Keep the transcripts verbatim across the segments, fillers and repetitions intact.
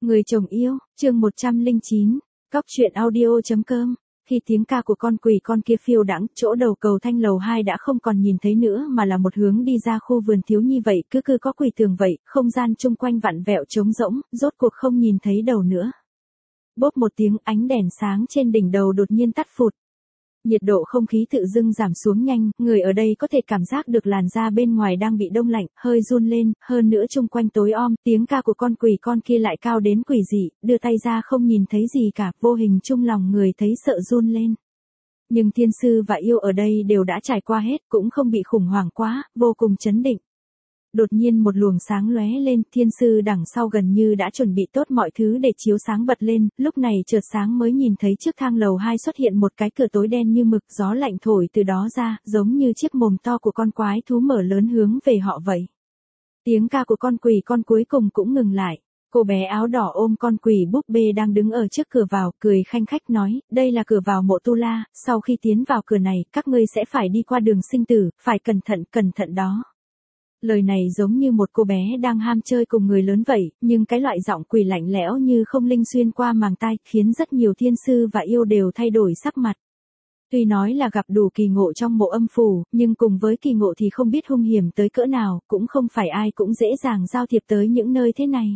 Người chồng yêu, chương một trăm lẻ chín, Cóc truyện audio.com. Khi tiếng ca của con quỷ con kia phiêu đãng, chỗ đầu cầu thang lầu hai đã không còn nhìn thấy nữa mà là một hướng đi ra khu vườn thiếu nhi vậy, cứ cứ có quỷ tường vậy, không gian chung quanh vặn vẹo trống rỗng, rốt cuộc không nhìn thấy đầu nữa. Bốp một tiếng, ánh đèn sáng trên đỉnh đầu đột nhiên tắt phụt. Nhiệt độ không khí tự dưng giảm xuống nhanh, người ở đây có thể cảm giác được làn da bên ngoài đang bị đông lạnh, hơi run lên, hơn nữa chung quanh tối om, tiếng ca của con quỷ con kia lại cao đến quỷ dị, đưa tay ra không nhìn thấy gì cả, vô hình chung lòng người thấy sợ run lên. Nhưng thiên sư và yêu ở đây đều đã trải qua hết, cũng không bị khủng hoảng quá, vô cùng chấn định. Đột nhiên một luồng sáng lóe lên, thiên sư đằng sau gần như đã chuẩn bị tốt mọi thứ để chiếu sáng bật lên, lúc này chợt sáng mới nhìn thấy trước thang lầu hai xuất hiện một cái cửa tối đen như mực, gió lạnh thổi từ đó ra, giống như chiếc mồm to của con quái thú mở lớn hướng về họ vậy. Tiếng ca của con quỷ con cuối cùng cũng ngừng lại. Cô bé áo đỏ ôm con quỷ búp bê đang đứng ở trước cửa vào, cười khanh khách nói, đây là cửa vào mộ Tu La, sau khi tiến vào cửa này, các ngươi sẽ phải đi qua đường sinh tử, phải cẩn thận, cẩn thận đó. Lời này giống như một cô bé đang ham chơi cùng người lớn vậy, nhưng cái loại giọng quỷ lạnh lẽo như không linh xuyên qua màng tai, khiến rất nhiều thiên sư và yêu đều thay đổi sắc mặt. Tuy nói là gặp đủ kỳ ngộ trong mộ âm phủ, nhưng cùng với kỳ ngộ thì không biết hung hiểm tới cỡ nào, cũng không phải ai cũng dễ dàng giao thiệp tới những nơi thế này.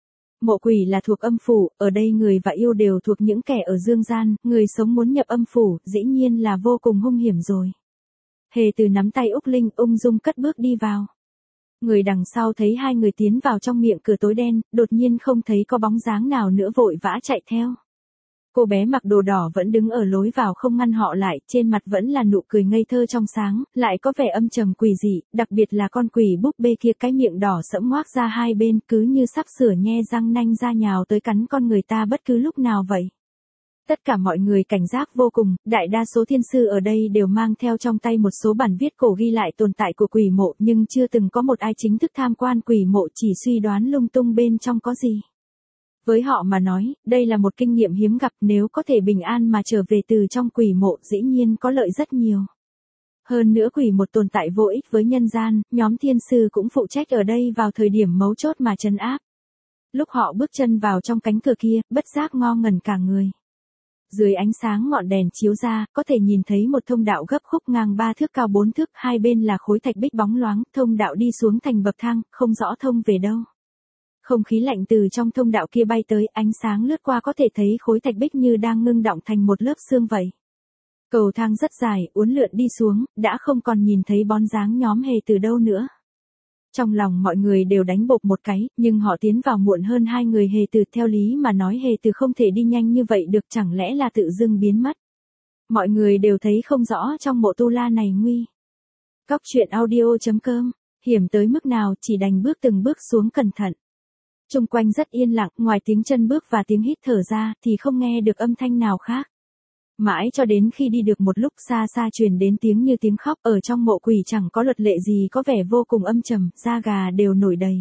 Mộ quỷ là thuộc âm phủ, ở đây người và yêu đều thuộc những kẻ ở dương gian, người sống muốn nhập âm phủ, dĩ nhiên là vô cùng hung hiểm rồi. Hề Từ nắm tay Úc Linh ung dung cất bước đi vào. Người đằng sau thấy hai người tiến vào trong miệng cửa tối đen, đột nhiên không thấy có bóng dáng nào nữa vội vã chạy theo. Cô bé mặc đồ đỏ vẫn đứng ở lối vào không ngăn họ lại, trên mặt vẫn là nụ cười ngây thơ trong sáng, lại có vẻ âm trầm quỷ dị, đặc biệt là con quỷ búp bê kia cái miệng đỏ sẫm ngoác ra hai bên cứ như sắp sửa nhe răng nanh ra nhào tới cắn con người ta bất cứ lúc nào vậy. Tất cả mọi người cảnh giác vô cùng, đại đa số thiên sư ở đây đều mang theo trong tay một số bản viết cổ ghi lại tồn tại của quỷ mộ, nhưng chưa từng có một ai chính thức tham quan quỷ mộ, chỉ suy đoán lung tung bên trong có gì. Với họ mà nói, đây là một kinh nghiệm hiếm gặp, nếu có thể bình an mà trở về từ trong quỷ mộ dĩ nhiên có lợi rất nhiều. Hơn nữa quỷ một tồn tại vô ích với nhân gian, nhóm thiên sư cũng phụ trách ở đây vào thời điểm mấu chốt mà trấn áp. Lúc họ bước chân vào trong cánh cửa kia, bất giác ngơ ngẩn cả người. Dưới ánh sáng ngọn đèn chiếu ra, có thể nhìn thấy một thông đạo gấp khúc ngang ba thước cao bốn thước, hai bên là khối thạch bích bóng loáng, thông đạo đi xuống thành bậc thang, không rõ thông về đâu. Không khí lạnh từ trong thông đạo kia bay tới, ánh sáng lướt qua có thể thấy khối thạch bích như đang ngưng đọng thành một lớp xương vậy. Cầu thang rất dài, uốn lượn đi xuống, đã không còn nhìn thấy bóng dáng nhóm Hề từ đâu nữa. Trong lòng mọi người đều đánh bộp một cái, nhưng họ tiến vào muộn hơn hai người Hề Từ, theo lý mà nói Hề Từ không thể đi nhanh như vậy được, chẳng lẽ là tự dưng biến mất. Mọi người đều thấy không rõ trong mộ Tu La này nguy. Cóc truyện audio.com, hiểm tới mức nào chỉ đành bước từng bước xuống cẩn thận. Xung quanh rất yên lặng, ngoài tiếng chân bước và tiếng hít thở ra thì không nghe được âm thanh nào khác. Mãi cho đến khi đi được một lúc xa xa truyền đến tiếng như tiếng khóc, ở trong mộ quỷ chẳng có luật lệ gì, có vẻ vô cùng âm trầm, da gà đều nổi đầy.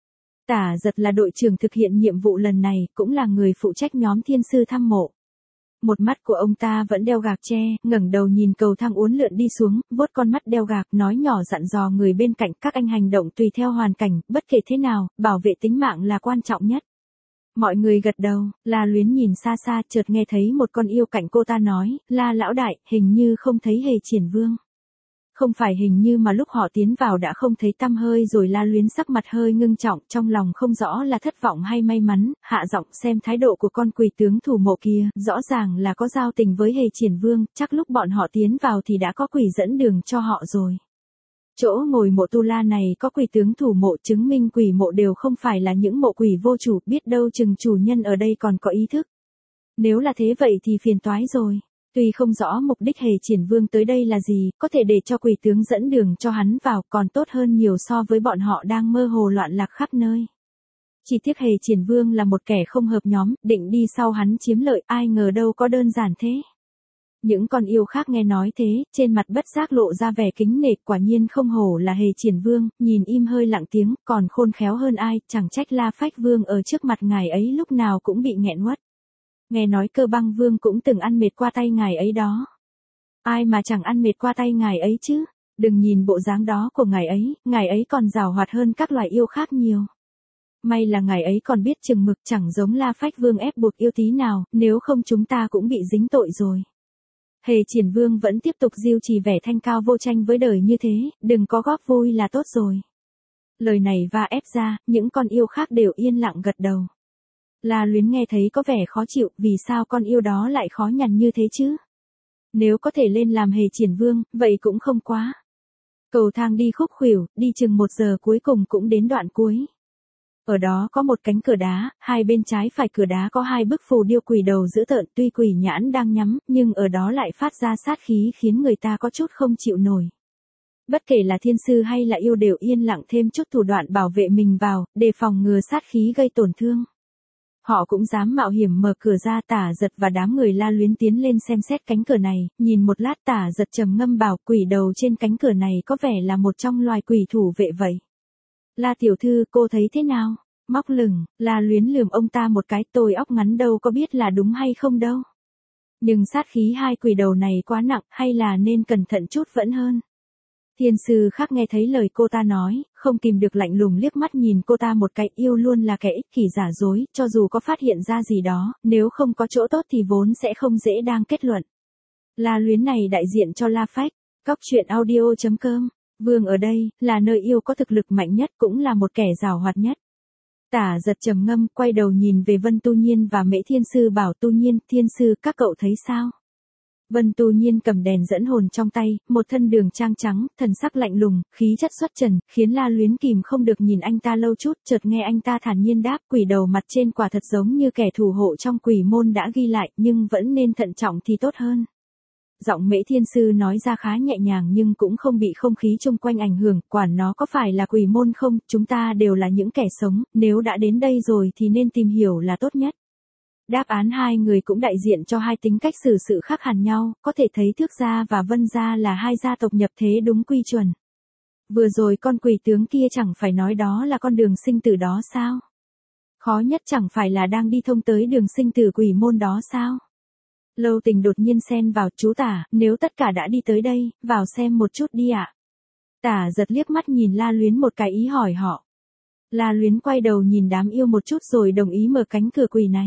Tả Giật là đội trưởng thực hiện nhiệm vụ lần này, cũng là người phụ trách nhóm thiên sư thăm mộ. Một mắt của ông ta vẫn đeo gạc tre, ngẩng đầu nhìn cầu thang uốn lượn đi xuống, vuốt con mắt đeo gạc, nói nhỏ dặn dò người bên cạnh, các anh hành động tùy theo hoàn cảnh, bất kể thế nào, bảo vệ tính mạng là quan trọng nhất. Mọi người gật đầu, La Luyến nhìn xa xa, chợt nghe thấy một con yêu cạnh cô ta nói, La lão đại, hình như không thấy Hề Triển Vương. Không phải hình như mà lúc họ tiến vào đã không thấy tăm hơi rồi. La Luyến sắc mặt hơi ngưng trọng, trong lòng không rõ là thất vọng hay may mắn, hạ giọng, xem thái độ của con quỷ tướng thủ mộ kia, rõ ràng là có giao tình với Hề Triển Vương, chắc lúc bọn họ tiến vào thì đã có quỷ dẫn đường cho họ rồi. Chỗ ngồi mộ Tu La này có quỷ tướng thủ mộ, chứng minh quỷ mộ đều không phải là những mộ quỷ vô chủ, biết đâu chừng chủ nhân ở đây còn có ý thức. Nếu là thế vậy thì phiền toái rồi. Tuy không rõ mục đích Hề Triển Vương tới đây là gì, có thể để cho quỷ tướng dẫn đường cho hắn vào còn tốt hơn nhiều so với bọn họ đang mơ hồ loạn lạc khắp nơi. Chỉ tiếc Hề Triển Vương là một kẻ không hợp nhóm, định đi sau hắn chiếm lợi, ai ngờ đâu có đơn giản thế. Những con yêu khác nghe nói thế, trên mặt bất giác lộ ra vẻ kính nể, quả nhiên không hổ là Hề Triển Vương, nhìn im hơi lặng tiếng, còn khôn khéo hơn ai, chẳng trách La Phách Vương ở trước mặt ngài ấy lúc nào cũng bị nghẹn uất. Nghe nói Cơ Băng Vương cũng từng ăn mệt qua tay ngài ấy đó. Ai mà chẳng ăn mệt qua tay ngài ấy chứ, đừng nhìn bộ dáng đó của ngài ấy, ngài ấy còn giàu hoạt hơn các loài yêu khác nhiều. May là ngài ấy còn biết chừng mực, chẳng giống La Phách Vương ép buộc yêu tí nào, nếu không chúng ta cũng bị dính tội rồi. Hề Triển Vương vẫn tiếp tục diêu trì vẻ thanh cao vô tranh với đời như thế, đừng có góp vui là tốt rồi. Lời này va ép ra, những con yêu khác đều yên lặng gật đầu. La Luyến nghe thấy có vẻ khó chịu, vì sao con yêu đó lại khó nhằn như thế chứ? Nếu có thể lên làm Hề Triển Vương, vậy cũng không quá. Cầu thang đi khúc khuỷu, đi chừng một giờ cuối cùng cũng đến đoạn cuối. Ở đó có một cánh cửa đá, hai bên trái phải cửa đá có hai bức phù điêu quỷ đầu dữ tợn, tuy quỷ nhãn đang nhắm, nhưng ở đó lại phát ra sát khí khiến người ta có chút không chịu nổi. Bất kể là thiên sư hay là yêu đều yên lặng thêm chút thủ đoạn bảo vệ mình vào, để phòng ngừa sát khí gây tổn thương. Họ cũng dám mạo hiểm mở cửa ra. Tả Giật và đám người La Luyến tiến lên xem xét cánh cửa này, nhìn một lát Tả Giật trầm ngâm bảo quỷ đầu trên cánh cửa này có vẻ là một trong loài quỷ thủ vệ vậy. La tiểu thư, cô thấy thế nào? Móc lửng, La Luyến lườm ông ta một cái, tôi óc ngắn đâu có biết là đúng hay không đâu. Nhưng sát khí hai quỷ đầu này quá nặng, hay là nên cẩn thận chút vẫn hơn. Thiên sư khác nghe thấy lời cô ta nói, không kìm được lạnh lùng liếc mắt nhìn cô ta một cái, yêu luôn là kẻ ích kỷ giả dối, cho dù có phát hiện ra gì đó, nếu không có chỗ tốt thì vốn sẽ không dễ đang kết luận. La Luyến này đại diện cho La Phách, cóc truyện audio chấm com. Vương ở đây, là nơi yêu có thực lực mạnh nhất, cũng là một kẻ giàu hoạt nhất. Tả Giật trầm ngâm, quay đầu nhìn về Vân Tu Nhiên và Mễ Thiên Sư bảo Tu Nhiên, Thiên Sư, các cậu thấy sao? Vân Tu Nhiên cầm đèn dẫn hồn trong tay, một thân đường trang trắng, thần sắc lạnh lùng, khí chất xuất trần, khiến La Luyến kìm không được nhìn anh ta lâu chút, chợt nghe anh ta thản nhiên đáp, quỷ đầu mặt trên quả thật giống như kẻ thủ hộ trong quỷ môn đã ghi lại, nhưng vẫn nên thận trọng thì tốt hơn. Giọng Mễ Thiên Sư nói ra khá nhẹ nhàng nhưng cũng không bị không khí chung quanh ảnh hưởng, quản nó có phải là quỷ môn không, chúng ta đều là những kẻ sống, nếu đã đến đây rồi thì nên tìm hiểu là tốt nhất. Đáp án hai người cũng đại diện cho hai tính cách xử sự khác hẳn nhau, có thể thấy Thước gia và Vân gia là hai gia tộc nhập thế đúng quy chuẩn. Vừa rồi con quỷ tướng kia chẳng phải nói đó là con đường sinh tử đó sao? Khó nhất chẳng phải là đang đi thông tới đường sinh tử quỷ môn đó sao? Lâu Tình đột nhiên xen vào, chú Tả, nếu tất cả đã đi tới đây, vào xem một chút đi ạ. Tả Giật liếc mắt nhìn La Luyến một cái ý hỏi họ. La Luyến quay đầu nhìn đám yêu một chút rồi đồng ý mở cánh cửa quỷ này.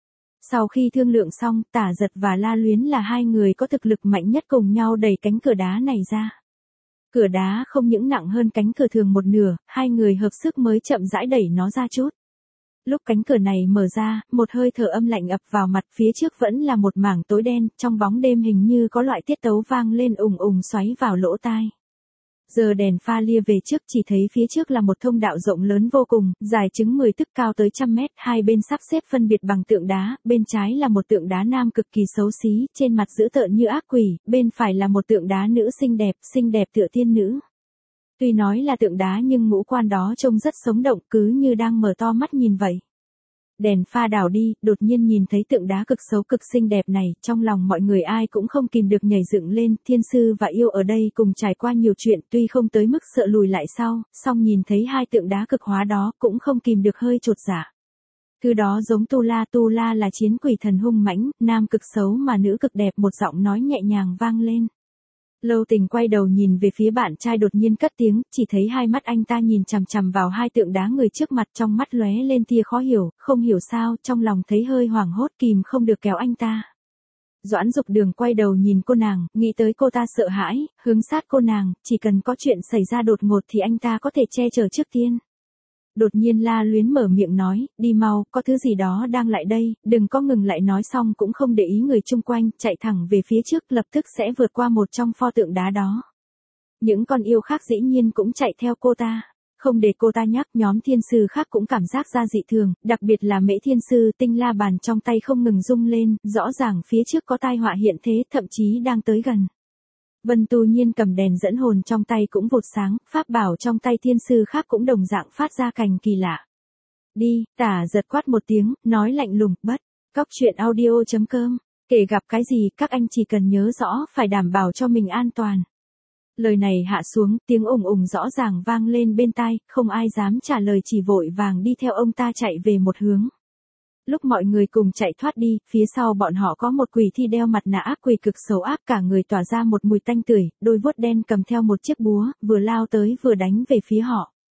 Sau khi thương lượng xong, Tả Giật và La Luyến là hai người có thực lực mạnh nhất cùng nhau đẩy cánh cửa đá này ra. Cửa đá không những nặng hơn cánh cửa thường một nửa, hai người hợp sức mới chậm rãi đẩy nó ra chút. Lúc cánh cửa này mở ra, một hơi thở âm lạnh ập vào mặt, phía trước vẫn là một mảng tối đen, trong bóng đêm hình như có loại tiết tấu vang lên ùng ùng xoáy vào lỗ tai. Giờ đèn pha lia về trước, chỉ thấy phía trước là một thông đạo rộng lớn vô cùng, dài chừng mười tấc cao tới trăm mét, hai bên sắp xếp phân biệt bằng tượng đá, bên trái là một tượng đá nam cực kỳ xấu xí, trên mặt dữ tợn như ác quỷ, bên phải là một tượng đá nữ xinh đẹp, xinh đẹp tựa tiên nữ. Tuy nói là tượng đá nhưng ngũ quan đó trông rất sống động, cứ như đang mở to mắt nhìn vậy. Đèn pha đảo đi, đột nhiên nhìn thấy tượng đá cực xấu cực xinh đẹp này, trong lòng mọi người ai cũng không kìm được nhảy dựng lên, Thiên Sư và yêu ở đây cùng trải qua nhiều chuyện, tuy không tới mức sợ lùi lại sau, song nhìn thấy hai tượng đá cực hóa đó, cũng không kìm được hơi chột dạ. Thứ đó giống Tu La, Tu La là chiến quỷ thần hung mãnh, nam cực xấu mà nữ cực đẹp, một giọng nói nhẹ nhàng vang lên. Lâu Tình quay đầu nhìn về phía bạn trai đột nhiên cất tiếng, chỉ thấy hai mắt anh ta nhìn chằm chằm vào hai tượng đá người trước mặt, trong mắt lóe lên tia khó hiểu, không hiểu sao, trong lòng thấy hơi hoảng hốt, kìm không được kéo anh ta. Doãn Dục Đường quay đầu nhìn cô nàng, nghĩ tới cô ta sợ hãi, hướng sát cô nàng, chỉ cần có chuyện xảy ra đột ngột thì anh ta có thể che chở trước tiên. Đột nhiên La Luyến mở miệng nói, đi mau, có thứ gì đó đang lại đây, đừng có ngừng lại, nói xong cũng không để ý người chung quanh, chạy thẳng về phía trước, lập tức sẽ vượt qua một trong pho tượng đá đó. Những con yêu khác dĩ nhiên cũng chạy theo cô ta. Không để cô ta nhắc, nhóm thiên sư khác cũng cảm giác ra dị thường, đặc biệt là Mễ Thiên Sư, tinh la bàn trong tay không ngừng rung lên, rõ ràng phía trước có tai họa hiện thế, thậm chí đang tới gần. Vân Tu Nhiên cầm đèn dẫn hồn trong tay cũng vụt sáng, pháp bảo trong tay thiên sư khác cũng đồng dạng phát ra cành kỳ lạ. Đi, Tả Giật quát một tiếng, nói lạnh lùng, bất, cóc truyện audio chấm com, kể gặp cái gì các anh chỉ cần nhớ rõ phải đảm bảo cho mình an toàn. Lời này hạ xuống, tiếng ùng ùng rõ ràng vang lên bên tai, không ai dám trả lời, chỉ vội vàng đi theo ông ta chạy về một hướng. Lúc mọi người cùng chạy thoát đi, phía sau bọn họ có một quỷ thi đeo mặt nạ ác quỷ cực xấu ác, cả người tỏa ra một mùi tanh tưởi, đôi vuốt đen cầm theo một chiếc búa, vừa lao tới vừa đánh về phía họ.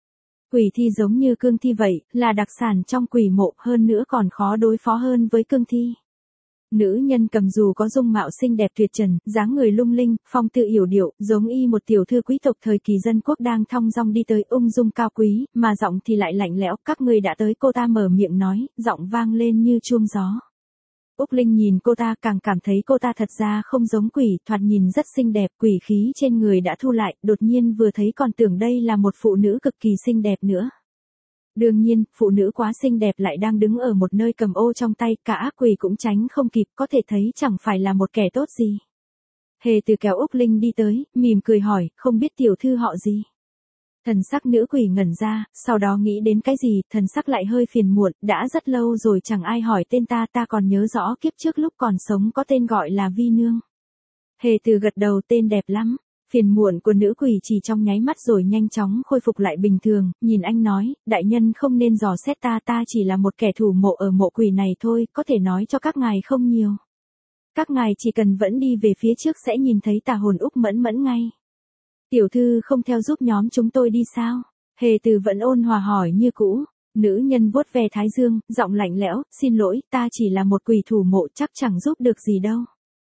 Quỷ thi giống như cương thi vậy, là đặc sản trong quỷ mộ, hơn nữa còn khó đối phó hơn với cương thi. Nữ nhân cầm dù có dung mạo xinh đẹp tuyệt trần, dáng người lung linh, phong tư yểu điệu, giống y một tiểu thư quý tộc thời kỳ dân quốc đang thong dong đi tới, ung dung cao quý, mà giọng thì lại lạnh lẽo. Các ngươi đã tới, cô ta mở miệng nói, giọng vang lên như chuông gió. Úc Linh nhìn cô ta càng cảm thấy cô ta thật ra không giống quỷ, thoạt nhìn rất xinh đẹp, quỷ khí trên người đã thu lại, đột nhiên vừa thấy còn tưởng đây là một phụ nữ cực kỳ xinh đẹp nữa. Đương nhiên, phụ nữ quá xinh đẹp lại đang đứng ở một nơi cầm ô trong tay, cả ác quỷ cũng tránh không kịp, có thể thấy chẳng phải là một kẻ tốt gì. Hề Từ kéo Úc Linh đi tới, mỉm cười hỏi, không biết tiểu thư họ gì? Thần sắc nữ quỷ ngẩn ra, sau đó nghĩ đến cái gì, thần sắc lại hơi phiền muộn, đã rất lâu rồi chẳng ai hỏi tên ta, ta còn nhớ rõ kiếp trước lúc còn sống có tên gọi là Vi Nương. Hề Từ gật đầu, tên đẹp lắm. Phiền muộn của nữ quỷ chỉ trong nháy mắt rồi nhanh chóng khôi phục lại bình thường, nhìn anh nói, đại nhân không nên dò xét ta, ta chỉ là một kẻ thủ mộ ở mộ quỷ này thôi, có thể nói cho các ngài không nhiều. Các ngài chỉ cần vẫn đi về phía trước sẽ nhìn thấy tà hồn Úc Mẫn Mẫn ngay. Tiểu thư không theo giúp nhóm chúng tôi đi sao? Hề Từ vẫn ôn hòa hỏi như cũ. Nữ nhân vuốt ve thái dương, giọng lạnh lẽo, xin lỗi, ta chỉ là một quỷ thủ mộ, chắc chẳng giúp được gì đâu.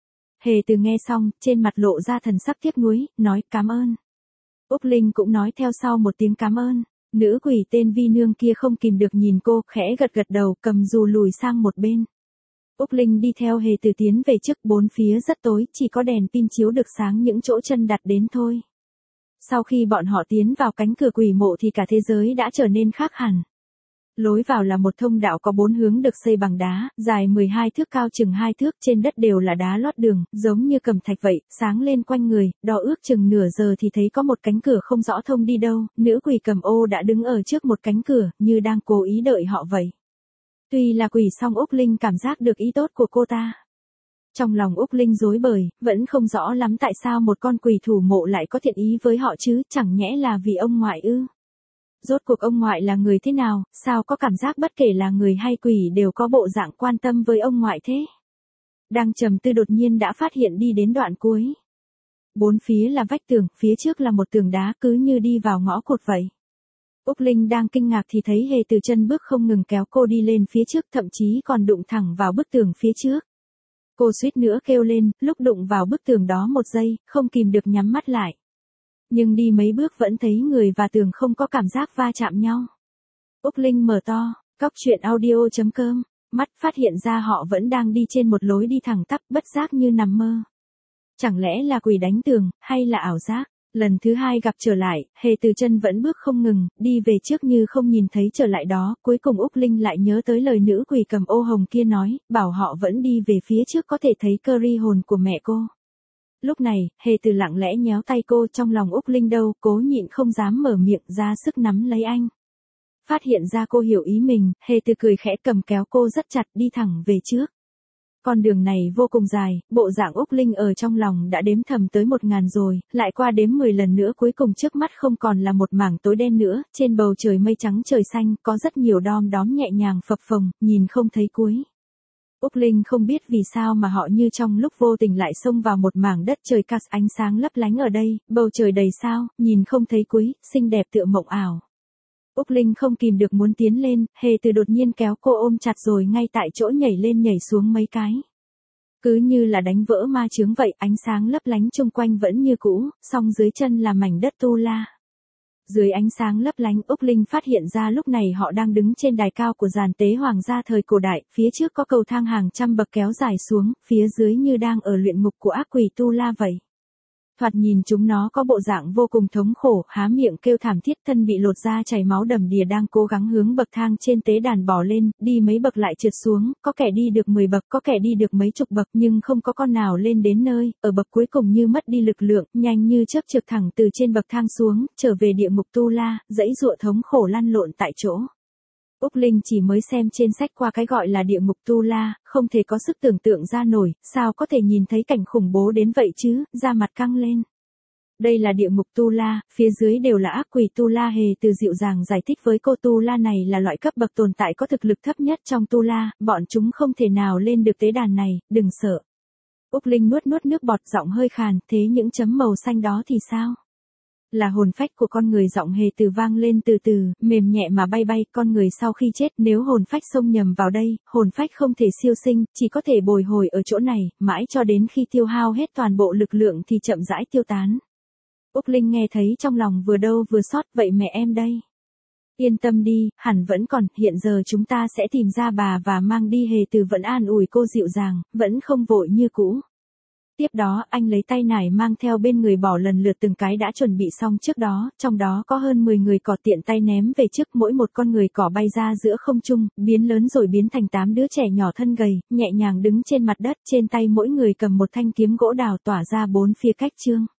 Hề Từ nghe xong, trên mặt lộ ra thần sắc tiếc nuối, nói cảm ơn. Úc Linh cũng nói theo sau một tiếng cảm ơn. Nữ quỷ tên Vi Nương kia không kìm được nhìn cô, khẽ gật gật đầu, cầm dù lùi sang một bên. Úc Linh đi theo Hề Từ tiến về trước, bốn phía rất tối, chỉ có đèn pin chiếu được sáng những chỗ chân đặt đến thôi. Sau khi bọn họ tiến vào cánh cửa quỷ mộ thì cả thế giới đã trở nên khác hẳn. Lối vào là một thông đạo có bốn hướng được xây bằng đá, dài mười hai thước, cao chừng hai thước, trên đất đều là đá lót đường, giống như cẩm thạch vậy, sáng lên quanh người, đo ước chừng nửa giờ thì thấy có một cánh cửa không rõ thông đi đâu, nữ quỷ cầm ô đã đứng ở trước một cánh cửa, như đang cố ý đợi họ vậy. Tuy là quỷ song Úc Linh cảm giác được ý tốt của cô ta. Trong lòng Úc Linh rối bời, vẫn không rõ lắm tại sao một con quỷ thủ mộ lại có thiện ý với họ chứ, chẳng nhẽ là vì ông ngoại ư? Rốt cuộc ông ngoại là người thế nào, sao có cảm giác bất kể là người hay quỷ đều có bộ dạng quan tâm với ông ngoại thế? Đang trầm tư đột nhiên đã phát hiện đi đến đoạn cuối. Bốn phía là vách tường, phía trước là một tường đá, cứ như đi vào ngõ cụt vậy. Úc Linh đang kinh ngạc thì thấy Hề Từ chân bước không ngừng kéo cô đi lên phía trước, thậm chí còn đụng thẳng vào bức tường phía trước. Cô suýt nữa kêu lên, lúc đụng vào bức tường đó một giây, không kìm được nhắm mắt lại. Nhưng đi mấy bước vẫn thấy người và tường không có cảm giác va chạm nhau. Úc Linh mở to, cóc truyện audio chấm com, mắt phát hiện ra họ vẫn đang đi trên một lối đi thẳng tắp, bất giác như nằm mơ. Chẳng lẽ là quỷ đánh tường, hay là ảo giác? Lần thứ hai gặp trở lại, Hề Từ chân vẫn bước không ngừng, đi về trước như không nhìn thấy trở lại đó, cuối cùng Úc Linh lại nhớ tới lời nữ quỷ cầm ô hồng kia nói, bảo họ vẫn đi về phía trước có thể thấy cơ ri hồn của mẹ cô. Lúc này, Hề Từ lặng lẽ nhéo tay cô, trong lòng Úc Linh đâu, cố nhịn không dám mở miệng, ra sức nắm lấy anh. Phát hiện ra cô hiểu ý mình, Hề Từ cười khẽ cầm kéo cô rất chặt đi thẳng về trước. Con đường này vô cùng dài, bộ dạng Úc Linh ở trong lòng đã đếm thầm tới một ngàn rồi, lại qua đếm mười lần nữa cuối cùng trước mắt không còn là một mảng tối đen nữa, trên bầu trời mây trắng trời xanh, có rất nhiều đom đóm nhẹ nhàng phập phồng, nhìn không thấy cuối. Úc Linh không biết vì sao mà họ như trong lúc vô tình lại xông vào một mảng đất trời cát ánh sáng lấp lánh ở đây, bầu trời đầy sao, nhìn không thấy cuối, xinh đẹp tựa mộng ảo. Úc Linh không kìm được muốn tiến lên, Hề Từ đột nhiên kéo cô ôm chặt rồi ngay tại chỗ nhảy lên nhảy xuống mấy cái. Cứ như là đánh vỡ ma chướng vậy, ánh sáng lấp lánh chung quanh vẫn như cũ, song dưới chân là mảnh đất tu la. Dưới ánh sáng lấp lánh, Úc Linh phát hiện ra lúc này họ đang đứng trên đài cao của giàn tế hoàng gia thời cổ đại, phía trước có cầu thang hàng trăm bậc kéo dài xuống, phía dưới như đang ở luyện ngục của ác quỷ tu la vậy. Thoạt nhìn chúng nó có bộ dạng vô cùng thống khổ, há miệng kêu thảm thiết, thân bị lột da chảy máu đầm đìa đang cố gắng hướng bậc thang trên tế đàn bò lên, đi mấy bậc lại trượt xuống, có kẻ đi được mười bậc, có kẻ đi được mấy chục bậc nhưng không có con nào lên đến nơi, ở bậc cuối cùng như mất đi lực lượng, nhanh như chớp trượt thẳng từ trên bậc thang xuống, trở về địa ngục tu la, dãy dụa thống khổ lăn lộn tại chỗ. Úc Linh chỉ mới xem trên sách qua cái gọi là địa ngục tu la, không thể có sức tưởng tượng ra nổi, sao có thể nhìn thấy cảnh khủng bố đến vậy chứ, da mặt căng lên. Đây là địa ngục tu la, phía dưới đều là ác quỷ tu la. Hề Từ dịu dàng giải thích với cô, tu la này là loại cấp bậc tồn tại có thực lực thấp nhất trong tu la, bọn chúng không thể nào lên được tế đàn này, đừng sợ. Úc Linh nuốt nuốt nước bọt, giọng hơi khàn, thế những chấm màu xanh đó thì sao? Là hồn phách của con người, giọng hề từ vang lên từ từ, mềm nhẹ mà bay bay. Con người sau khi chết, nếu hồn phách xông nhầm vào đây, hồn phách không thể siêu sinh, chỉ có thể bồi hồi ở chỗ này, mãi cho đến khi tiêu hao hết toàn bộ lực lượng thì chậm rãi tiêu tán. Úc Linh nghe thấy trong lòng vừa đau vừa xót, vậy mẹ em đây? Yên tâm đi, hẳn vẫn còn, hiện giờ chúng ta sẽ tìm ra bà và mang đi. Hề từ vẫn an ủi cô dịu dàng, vẫn không vội như cũ. Tiếp đó, anh lấy tay nải mang theo bên người bỏ lần lượt từng cái đã chuẩn bị xong trước đó, trong đó có hơn mười người cỏ tiện tay ném về trước, mỗi một con người cỏ bay ra giữa không trung, biến lớn rồi biến thành tám đứa trẻ nhỏ thân gầy, nhẹ nhàng đứng trên mặt đất, trên tay mỗi người cầm một thanh kiếm gỗ đào tỏa ra bốn phía cách trương.